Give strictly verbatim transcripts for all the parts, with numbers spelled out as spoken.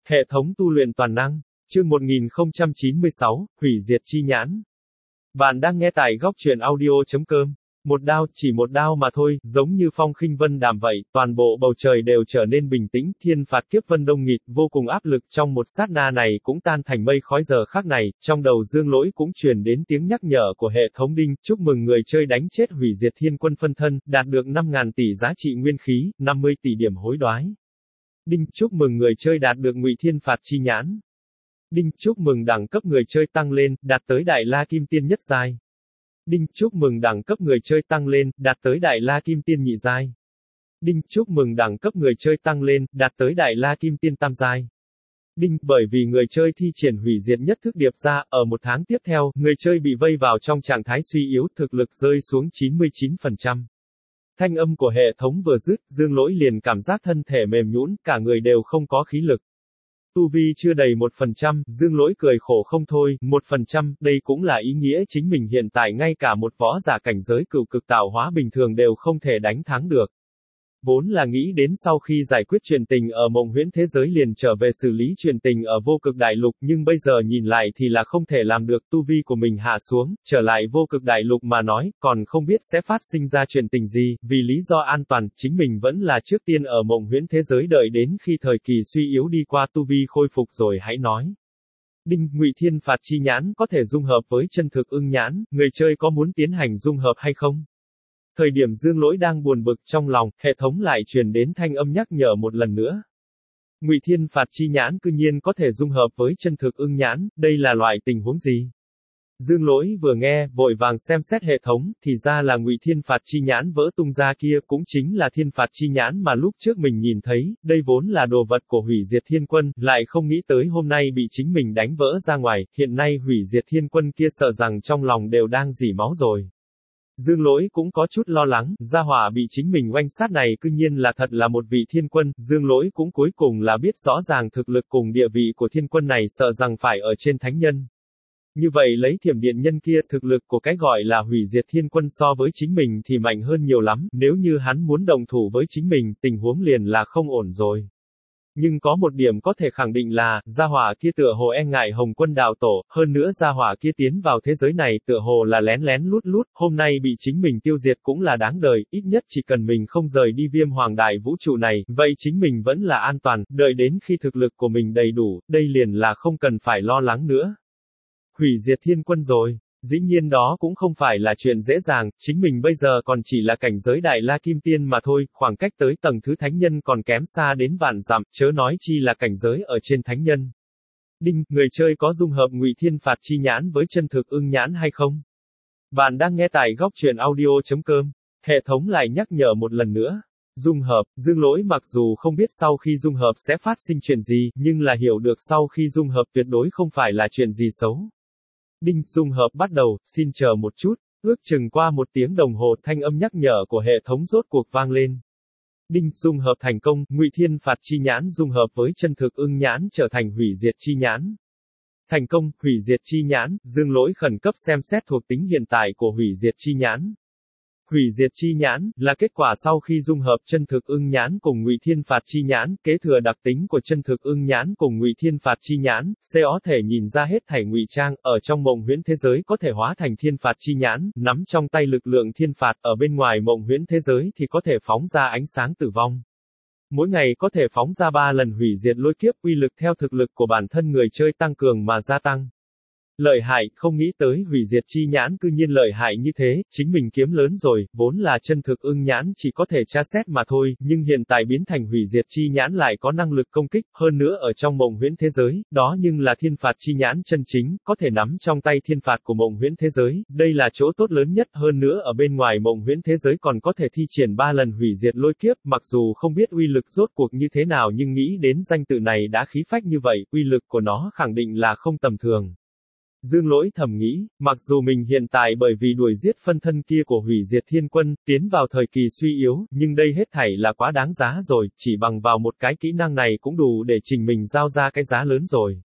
Hệ thống tu luyện toàn năng. Chương một nghìn không trăm chín mươi sáu, hủy diệt chi nhãn. Bạn đang nghe tại góc truyện audio.com. Một đao, chỉ một đao mà thôi, giống như phong khinh vân đàm vậy, toàn bộ bầu trời đều trở nên bình tĩnh, thiên phạt kiếp vân đông nghịt, vô cùng áp lực trong một sát na này cũng tan thành mây khói. Giờ khắc này, trong đầu Dương Lỗi cũng truyền đến tiếng nhắc nhở của hệ thống đinh, chúc mừng người chơi đánh chết hủy diệt thiên quân phân thân, đạt được năm nghìn tỷ giá trị nguyên khí, năm mươi tỷ điểm hối đoái. Đinh, chúc mừng người chơi đạt được ngụy thiên phạt chi nhãn. Đinh, chúc mừng đẳng cấp người chơi tăng lên, đạt tới đại la kim tiên nhất giai. Đinh, chúc mừng đẳng cấp người chơi tăng lên, đạt tới đại la kim tiên nhị giai. Đinh, chúc mừng đẳng cấp người chơi tăng lên, đạt tới đại la kim tiên tam giai. Đinh, bởi vì người chơi thi triển hủy diệt nhất thức điệp ra, ở một tháng tiếp theo, người chơi bị vây vào trong trạng thái suy yếu, thực lực rơi xuống chín mươi chín phần trăm. Thanh âm của hệ thống vừa dứt, Dương Lỗi liền cảm giác thân thể mềm nhũn, cả người đều không có khí lực. Tu vi chưa đầy một phần trăm, Dương Lỗi cười khổ không thôi, một phần trăm, đây cũng là ý nghĩa chính mình hiện tại ngay cả một võ giả cảnh giới cửu cực tạo hóa bình thường đều không thể đánh thắng được. Vốn là nghĩ đến sau khi giải quyết chuyện tình ở mộng huyễn thế giới liền trở về xử lý chuyện tình ở vô cực đại lục, nhưng bây giờ nhìn lại thì là không thể làm được, tu vi của mình hạ xuống, trở lại vô cực đại lục mà nói, còn không biết sẽ phát sinh ra chuyện tình gì, vì lý do an toàn, chính mình vẫn là trước tiên ở mộng huyễn thế giới đợi đến khi thời kỳ suy yếu đi qua tu vi khôi phục rồi hãy nói. Đinh, ngụy thiên phạt chi nhãn có thể dung hợp với chân thực ưng nhãn, người chơi có muốn tiến hành dung hợp hay không? Thời điểm Dương Lỗi đang buồn bực trong lòng, hệ thống lại truyền đến thanh âm nhắc nhở một lần nữa. Ngụy thiên phạt chi nhãn cư nhiên có thể dung hợp với chân thực ưng nhãn, đây là loại tình huống gì? Dương Lỗi vừa nghe, vội vàng xem xét hệ thống, thì ra là ngụy thiên phạt chi nhãn vỡ tung ra kia, cũng chính là thiên phạt chi nhãn mà lúc trước mình nhìn thấy, đây vốn là đồ vật của hủy diệt thiên quân, lại không nghĩ tới hôm nay bị chính mình đánh vỡ ra ngoài, hiện nay hủy diệt thiên quân kia sợ rằng trong lòng đều đang rỉ máu rồi. Dương Lỗi cũng có chút lo lắng, gia hỏa bị chính mình oanh sát này cư nhiên là thật là một vị thiên quân, Dương Lỗi cũng cuối cùng là biết rõ ràng thực lực cùng địa vị của thiên quân này sợ rằng phải ở trên thánh nhân. Như vậy lấy thiểm điện nhân kia, thực lực của cái gọi là hủy diệt thiên quân so với chính mình thì mạnh hơn nhiều lắm, nếu như hắn muốn đồng thủ với chính mình, tình huống liền là không ổn rồi. Nhưng có một điểm có thể khẳng định là, gia hỏa kia tựa hồ e ngại Hồng Quân đạo tổ, hơn nữa gia hỏa kia tiến vào thế giới này tựa hồ là lén lén lút lút, hôm nay bị chính mình tiêu diệt cũng là đáng đời, ít nhất chỉ cần mình không rời đi viêm hoàng đại vũ trụ này, vậy chính mình vẫn là an toàn, đợi đến khi thực lực của mình đầy đủ, đây liền là không cần phải lo lắng nữa. Hủy diệt thiên quân rồi. Dĩ nhiên đó cũng không phải là chuyện dễ dàng, chính mình bây giờ còn chỉ là cảnh giới đại la kim tiên mà thôi, khoảng cách tới tầng thứ thánh nhân còn kém xa đến vạn dặm, chớ nói chi là cảnh giới ở trên thánh nhân. Đinh, người chơi có dung hợp ngụy thiên phạt chi nhãn với chân thực ưng nhãn hay không? Bạn đang nghe tại góc truyện audio.com, hệ thống lại nhắc nhở một lần nữa. Dung hợp, Dương Lỗi mặc dù không biết sau khi dung hợp sẽ phát sinh chuyện gì, nhưng là hiểu được sau khi dung hợp tuyệt đối không phải là chuyện gì xấu. Đinh, dung hợp bắt đầu, xin chờ một chút, ước chừng qua một tiếng đồng hồ thanh âm nhắc nhở của hệ thống rốt cuộc vang lên. Đinh, dung hợp thành công, ngụy thiên phạt chi nhãn dung hợp với chân thực ưng nhãn trở thành hủy diệt chi nhãn. Thành công, hủy diệt chi nhãn, Dương Lỗi khẩn cấp xem xét thuộc tính hiện tại của hủy diệt chi nhãn. Hủy diệt chi nhãn, là kết quả sau khi dung hợp chân thực ưng nhãn cùng ngụy thiên phạt chi nhãn, kế thừa đặc tính của chân thực ưng nhãn cùng ngụy thiên phạt chi nhãn, sẽ có thể nhìn ra hết thảy ngụy trang, ở trong mộng huyễn thế giới có thể hóa thành thiên phạt chi nhãn, nắm trong tay lực lượng thiên phạt, ở bên ngoài mộng huyễn thế giới thì có thể phóng ra ánh sáng tử vong. Mỗi ngày có thể phóng ra ba lần hủy diệt lôi kiếp, uy lực theo thực lực của bản thân người chơi tăng cường mà gia tăng. Lợi hại, không nghĩ tới hủy diệt chi nhãn cư nhiên lợi hại như thế, chính mình kiếm lớn rồi, vốn là chân thực ưng nhãn chỉ có thể tra xét mà thôi, nhưng hiện tại biến thành hủy diệt chi nhãn lại có năng lực công kích, hơn nữa ở trong mộng huyễn thế giới, đó nhưng là thiên phạt chi nhãn chân chính, có thể nắm trong tay thiên phạt của mộng huyễn thế giới, đây là chỗ tốt lớn nhất, hơn nữa ở bên ngoài mộng huyễn thế giới còn có thể thi triển ba lần hủy diệt lôi kiếp, mặc dù không biết uy lực rốt cuộc như thế nào nhưng nghĩ đến danh tự này đã khí phách như vậy, uy lực của nó khẳng định là không tầm thường. Dương Lỗi thầm nghĩ, mặc dù mình hiện tại bởi vì đuổi giết phân thân kia của hủy diệt thiên quân, tiến vào thời kỳ suy yếu, nhưng đây hết thảy là quá đáng giá rồi, chỉ bằng vào một cái kỹ năng này cũng đủ để trình mình giao ra cái giá lớn rồi.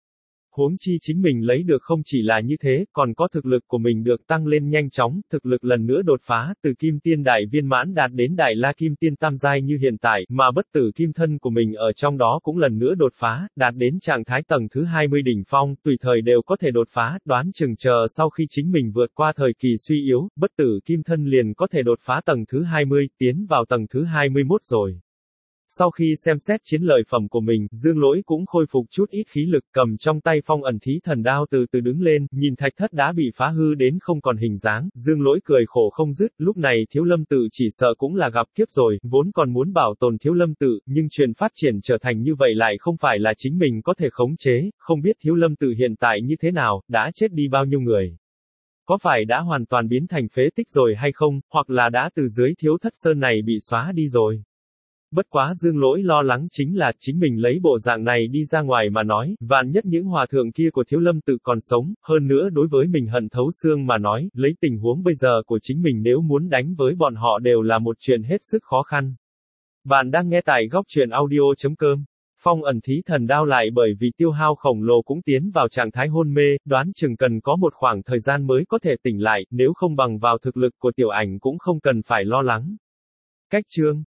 Huống chi chính mình lấy được không chỉ là như thế, còn có thực lực của mình được tăng lên nhanh chóng, thực lực lần nữa đột phá, từ kim tiên đại viên mãn đạt đến đại la kim tiên tam giai như hiện tại, mà bất tử kim thân của mình ở trong đó cũng lần nữa đột phá, đạt đến trạng thái tầng thứ hai mươi đỉnh phong, tùy thời đều có thể đột phá, đoán chừng chờ sau khi chính mình vượt qua thời kỳ suy yếu, bất tử kim thân liền có thể đột phá tầng thứ hai mươi, tiến vào tầng thứ hai mươi mốt rồi. Sau khi xem xét chiến lợi phẩm của mình, Dương Lỗi cũng khôi phục chút ít khí lực, cầm trong tay phong ẩn thí thần đao từ từ đứng lên, nhìn thạch thất đã bị phá hư đến không còn hình dáng, Dương Lỗi cười khổ không dứt, lúc này Thiếu Lâm Tự chỉ sợ cũng là gặp kiếp rồi, vốn còn muốn bảo tồn Thiếu Lâm Tự, nhưng chuyện phát triển trở thành như vậy lại không phải là chính mình có thể khống chế, không biết Thiếu Lâm Tự hiện tại như thế nào, đã chết đi bao nhiêu người. Có phải đã hoàn toàn biến thành phế tích rồi hay không, hoặc là đã từ dưới Thiếu Thất Sơn này bị xóa đi rồi. Bất quá Dương Lỗi lo lắng chính là, chính mình lấy bộ dạng này đi ra ngoài mà nói, vạn nhất những hòa thượng kia của Thiếu Lâm Tự còn sống, hơn nữa đối với mình hận thấu xương mà nói, lấy tình huống bây giờ của chính mình nếu muốn đánh với bọn họ đều là một chuyện hết sức khó khăn. Bạn đang nghe tại góc truyện audio chấm com. Phong ẩn thí thần đao lại bởi vì tiêu hao khổng lồ cũng tiến vào trạng thái hôn mê, đoán chừng cần có một khoảng thời gian mới có thể tỉnh lại, nếu không bằng vào thực lực của tiểu ảnh cũng không cần phải lo lắng. Cách chương